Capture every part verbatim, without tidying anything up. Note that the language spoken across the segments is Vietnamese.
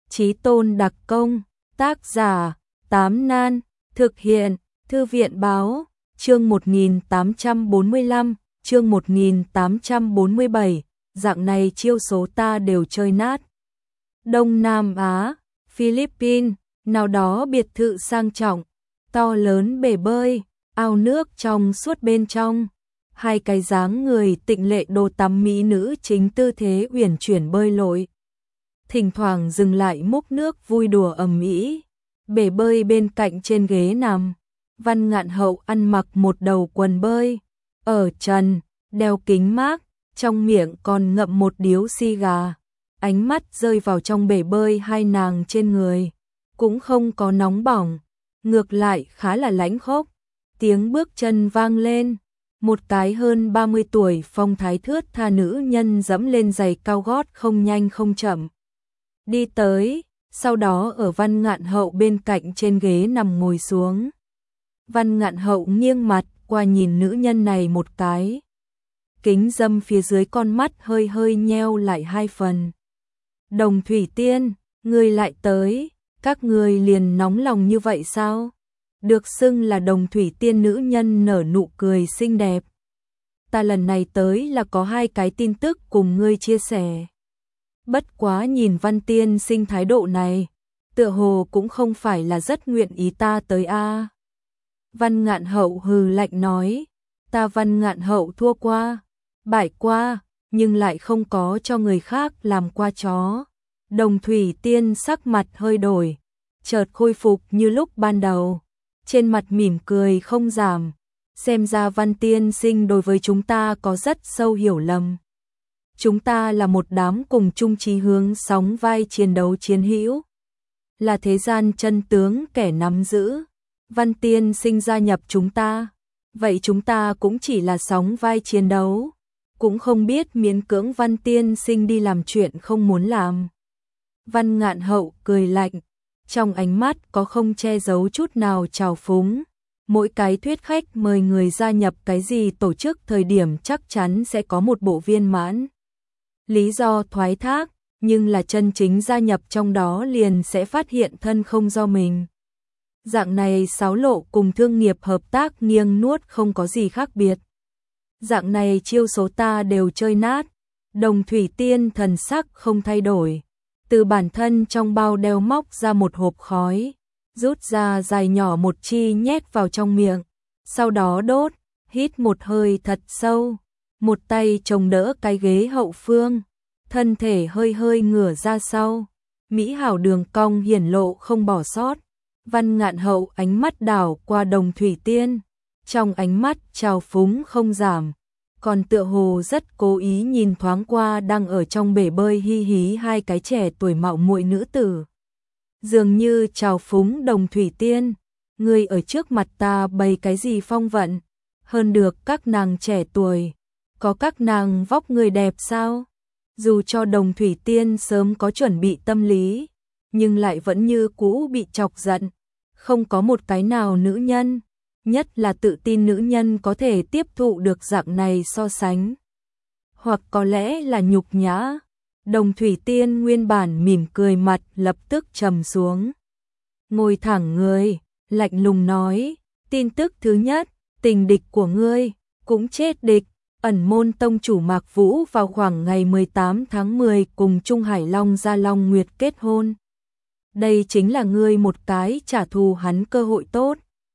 Chí tôn đặc công, tác giả, Tám Nan, thực hiện, Thư viện báo, chương một nghìn tám trăm bốn mươi lăm, chương một nghìn tám trăm bốn mươi bảy, dạng này chiêu số ta đều chơi nát. Đông Nam Á, Philippines, nào đó biệt thự sang trọng, to lớn bể bơi, ao nước trong suốt bên trong, hai cái dáng người tịnh lệ đồ tắm mỹ nữ chính tư thế uyển chuyển bơi lội. Thỉnh thoảng dừng lại múc nước vui đùa ầm ĩ. Bể bơi bên cạnh trên ghế nằm, Văn Ngạn Hậu ăn mặc một đầu quần bơi, ở trần, đeo kính mát, trong miệng còn ngậm một điếu xì gà. Ánh mắt rơi vào trong bể bơi hai nàng trên người, cũng không có nóng bỏng, ngược lại khá là lãnh khốc. Tiếng bước chân vang lên, một cái hơn ba mươi tuổi phong thái thướt tha nữ nhân dẫm lên giày cao gót không nhanh không chậm. Đi tới, sau đó ở Văn Ngạn Hậu bên cạnh trên ghế nằm ngồi xuống. Văn Ngạn Hậu nghiêng mặt qua nhìn nữ nhân này một cái. Kính dâm phía dưới con mắt hơi hơi nheo lại hai phần. Đồng Thủy Tiên, ngươi lại tới, các ngươi liền nóng lòng như vậy sao? Được xưng là Đồng Thủy Tiên nữ nhân nở nụ cười xinh đẹp. Ta lần này tới là có hai cái tin tức cùng ngươi chia sẻ. Bất quá nhìn Văn Tiên sinh thái độ này, tựa hồ cũng không phải là rất nguyện ý ta tới a. Văn Ngạn Hậu hừ lạnh nói, ta Văn Ngạn Hậu thua qua, bại qua, nhưng lại không có cho người khác làm qua chó. Đồng Thủy Tiên sắc mặt hơi đổi, chợt khôi phục như lúc ban đầu, trên mặt mỉm cười không giảm, xem ra Văn Tiên sinh đối với chúng ta có rất sâu hiểu lầm. Chúng ta là một đám cùng chung chí hướng sóng vai chiến đấu chiến hữu, là thế gian chân tướng kẻ nắm giữ. Văn Tiên sinh gia nhập chúng ta, vậy chúng ta cũng chỉ là sóng vai chiến đấu, cũng không biết miễn cưỡng Văn Tiên sinh đi làm chuyện không muốn làm. Văn Ngạn Hậu cười lạnh, trong ánh mắt có không che giấu chút nào trào phúng. Mỗi cái thuyết khách mời người gia nhập cái gì tổ chức thời điểm chắc chắn sẽ có một bộ viên mãn lý do thoái thác, nhưng là chân chính gia nhập trong đó liền sẽ phát hiện thân không do mình. Dạng này xáo lộ cùng thương nghiệp hợp tác nghiêng nuốt không có gì khác biệt. Dạng này chiêu số ta đều chơi nát. Đồng Thủy Tiên thần sắc không thay đổi, từ bản thân trong bao đeo móc ra một hộp khói, rút ra dài nhỏ một chi nhét vào trong miệng, sau đó đốt, hít một hơi thật sâu, một tay chống đỡ cái ghế hậu phương, thân thể hơi hơi ngửa ra sau, mỹ hảo đường cong hiển lộ không bỏ sót. Văn Ngạn Hậu ánh mắt đảo qua Đồng Thủy Tiên, trong ánh mắt trào phúng không giảm, còn tựa hồ rất cố ý nhìn thoáng qua đang ở trong bể bơi hi hí hai cái trẻ tuổi mạo muội nữ tử. Dường như trào phúng Đồng Thủy Tiên, ngươi ở trước mặt ta bày cái gì phong vận, hơn được các nàng trẻ tuổi, có các nàng vóc người đẹp sao? Dù cho Đồng Thủy Tiên sớm có chuẩn bị tâm lý, nhưng lại vẫn như cũ bị chọc giận, không có một cái nào nữ nhân, nhất là tự tin nữ nhân có thể tiếp thụ được dạng này so sánh. Hoặc có lẽ là nhục nhã. Đồng Thủy Tiên nguyên bản mỉm cười mặt lập tức trầm xuống. Ngồi thẳng người, lạnh lùng nói, tin tức thứ nhất, tình địch của ngươi, cũng chết địch. Ẩn môn tông chủ Mạc Vũ vào khoảng ngày mười tám tháng mười cùng Trung Hải Long Gia Long Nguyệt kết hôn. Đây chính là ngươi một cái trả thù hắn cơ hội tốt.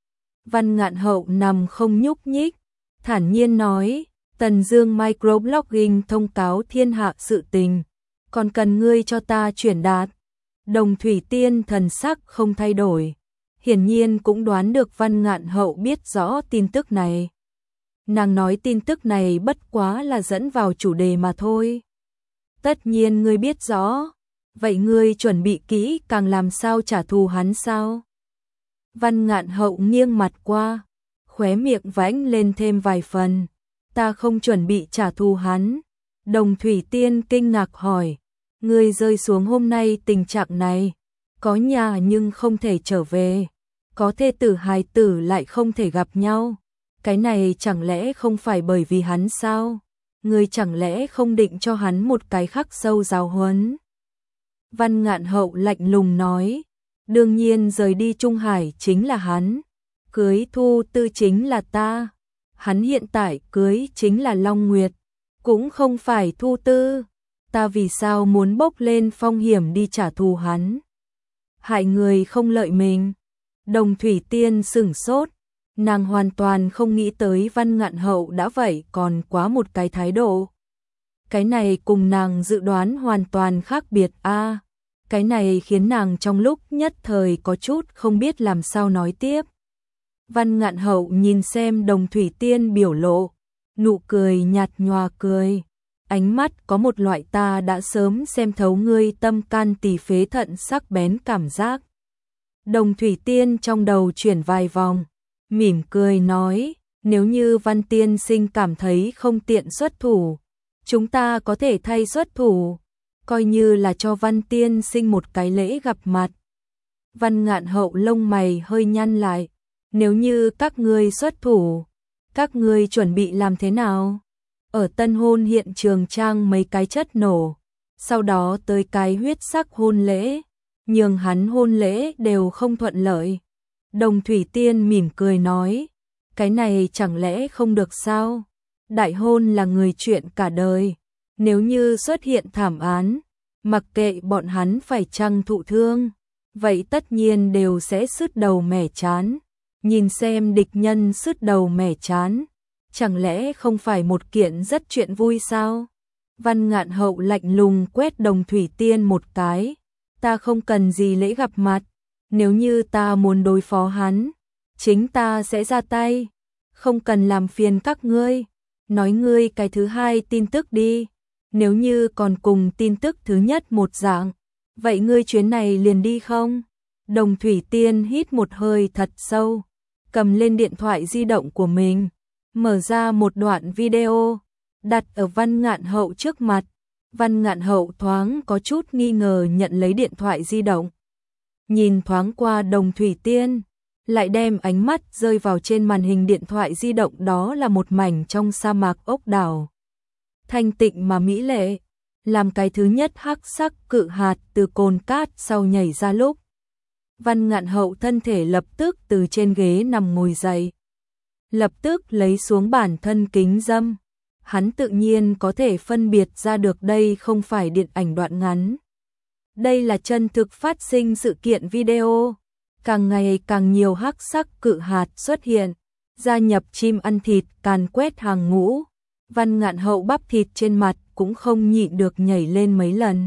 Văn Ngạn Hậu nằm không nhúc nhích, thản nhiên nói, Tần Dương Microblogging thông cáo thiên hạ sự tình, còn cần ngươi cho ta chuyển đạt. Đồng Thủy Tiên thần sắc không thay đổi, hiển nhiên cũng đoán được Văn Ngạn Hậu biết rõ tin tức này. Nàng nói tin tức này bất quá là dẫn vào chủ đề mà thôi. Tất nhiên ngươi biết rõ, vậy ngươi chuẩn bị kỹ càng làm sao trả thù hắn sao? Văn Ngạn Hậu nghiêng mặt qua, khóe miệng vãnh lên thêm vài phần. Ta không chuẩn bị trả thù hắn. Đồng Thủy Tiên kinh ngạc hỏi, ngươi rơi xuống hôm nay tình trạng này, có nhà nhưng không thể trở về, có thê tử hài tử lại không thể gặp nhau. Cái này chẳng lẽ không phải bởi vì hắn sao? Ngươi chẳng lẽ không định cho hắn một cái khắc sâu giáo huấn? Văn Ngạn Hậu lạnh lùng nói, đương nhiên rời đi Trung Hải chính là hắn, cưới Thu Tư chính là ta, hắn hiện tại cưới chính là Long Nguyệt, cũng không phải Thu Tư, ta vì sao muốn bốc lên phong hiểm đi trả thù hắn, hại người không lợi mình. Đồng Thủy Tiên sửng sốt, nàng hoàn toàn không nghĩ tới Văn Ngạn Hậu đã vậy còn quá một cái thái độ. Cái này cùng nàng dự đoán hoàn toàn khác biệt a. À, cái này khiến nàng trong lúc nhất thời có chút không biết làm sao nói tiếp. Văn Ngạn Hậu nhìn xem Đồng Thủy Tiên biểu lộ, nụ cười nhạt nhòa cười, ánh mắt có một loại ta đã sớm xem thấu ngươi tâm can tỳ phế thận sắc bén cảm giác. Đồng Thủy Tiên trong đầu chuyển vài vòng, mỉm cười nói, nếu như Văn Tiên Sinh cảm thấy không tiện xuất thủ, chúng ta có thể thay xuất thủ, coi như là cho Văn Tiên Sinh một cái lễ gặp mặt. Văn Ngạn Hậu lông mày hơi nhăn lại, nếu như các ngươi xuất thủ, các ngươi chuẩn bị làm thế nào? Ở tân hôn hiện trường trang mấy cái chất nổ, sau đó tới cái huyết sắc hôn lễ, nhường hắn hôn lễ đều không thuận lợi. Đồng Thủy Tiên mỉm cười nói, cái này chẳng lẽ không được sao? Đại hôn là người chuyện cả đời, nếu như xuất hiện thảm án, mặc kệ bọn hắn phải chăng thụ thương, vậy tất nhiên đều sẽ sứt đầu mẻ chán. Nhìn xem địch nhân sứt đầu mẻ chán, chẳng lẽ không phải một kiện rất chuyện vui sao? Văn Ngạn Hậu lạnh lùng quét Đồng Thủy Tiên một cái, ta không cần gì lễ gặp mặt, nếu như ta muốn đối phó hắn, chính ta sẽ ra tay, không cần làm phiền các ngươi. Nói ngươi cái thứ hai tin tức đi, nếu như còn cùng tin tức thứ nhất một dạng, vậy ngươi chuyến này liền đi không? Đồng Thủy Tiên hít một hơi thật sâu, cầm lên điện thoại di động của mình, mở ra một đoạn video, đặt ở Văn Ngạn Hậu trước mặt. Văn Ngạn Hậu thoáng có chút nghi ngờ nhận lấy điện thoại di động. Nhìn thoáng qua Đồng Thủy Tiên, lại đem ánh mắt rơi vào trên màn hình điện thoại di động, đó là một mảnh trong sa mạc ốc đảo. Thanh tịnh mà mỹ lệ, làm cái thứ nhất hắc sắc cự hạt từ cồn cát sau nhảy ra lúc. Văn Ngạn Hậu thân thể lập tức từ trên ghế nằm ngồi dậy, lập tức lấy xuống bản thân kính dâm. Hắn tự nhiên có thể phân biệt ra được đây không phải điện ảnh đoạn ngắn. Đây là chân thực phát sinh sự kiện video. Càng ngày càng nhiều hắc sắc cự hạt xuất hiện, gia nhập chim ăn thịt càn quét hàng ngũ. Văn Ngạn Hậu bắp thịt trên mặt cũng không nhịn được nhảy lên mấy lần.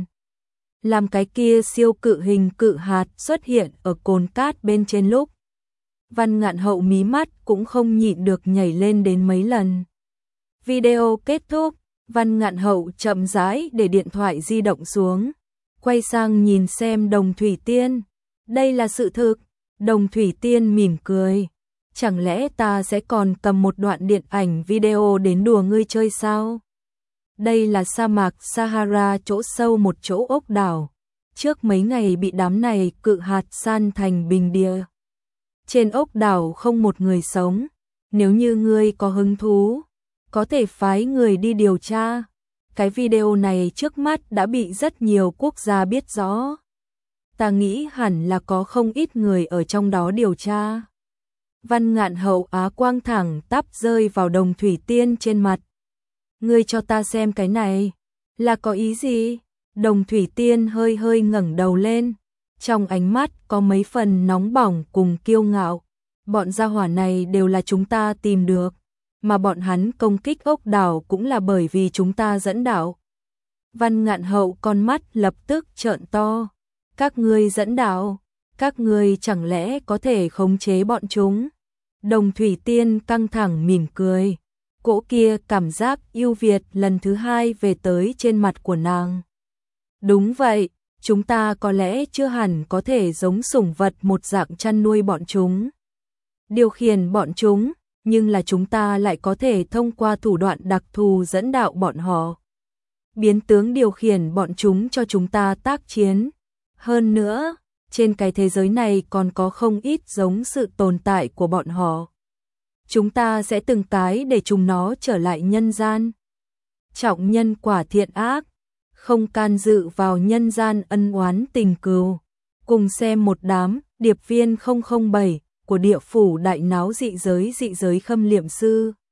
Làm cái kia siêu cự hình cự hạt xuất hiện ở cồn cát bên trên lúc, Văn Ngạn Hậu mí mắt cũng không nhịn được nhảy lên đến mấy lần. Video kết thúc, Văn Ngạn Hậu chậm rãi để điện thoại di động xuống, quay sang nhìn xem Đồng Thủy Tiên. Đây là sự thực. Đồng Thủy Tiên mỉm cười, chẳng lẽ ta sẽ còn cầm một đoạn điện ảnh video đến đùa ngươi chơi sao? Đây là sa mạc Sahara chỗ sâu một chỗ ốc đảo, trước mấy ngày bị đám này cự hạt san thành bình địa. Trên ốc đảo không một người sống, nếu như ngươi có hứng thú, có thể phái người đi điều tra. Cái video này trước mắt đã bị rất nhiều quốc gia biết rõ. Ta nghĩ hẳn là có không ít người ở trong đó điều tra. Văn Ngạn Hậu á quang thẳng tắp rơi vào Đồng Thủy Tiên trên mặt. Ngươi cho ta xem cái này, là có ý gì? Đồng Thủy Tiên hơi hơi ngẩng đầu lên, trong ánh mắt có mấy phần nóng bỏng cùng kiêu ngạo. Bọn gia hỏa này đều là chúng ta tìm được, mà bọn hắn công kích ốc đảo cũng là bởi vì chúng ta dẫn đạo. Văn Ngạn Hậu con mắt lập tức trợn to. Các ngươi dẫn đạo, các ngươi chẳng lẽ có thể khống chế bọn chúng? Đồng Thủy Tiên căng thẳng mỉm cười, cỗ kia cảm giác yêu Việt lần thứ hai về tới trên mặt của nàng. Đúng vậy, chúng ta có lẽ chưa hẳn có thể giống sủng vật một dạng chăn nuôi bọn chúng, điều khiển bọn chúng, nhưng là chúng ta lại có thể thông qua thủ đoạn đặc thù dẫn đạo bọn họ, biến tướng điều khiển bọn chúng cho chúng ta tác chiến. Hơn nữa, trên cái thế giới này còn có không ít giống sự tồn tại của bọn họ. Chúng ta sẽ từng cái để chúng nó trở lại nhân gian. Trọng nhân quả thiện ác, không can dự vào nhân gian ân oán tình cừu. Cùng xem một đám điệp viên không không bảy của địa phủ đại náo dị giới dị giới khâm liệm sư.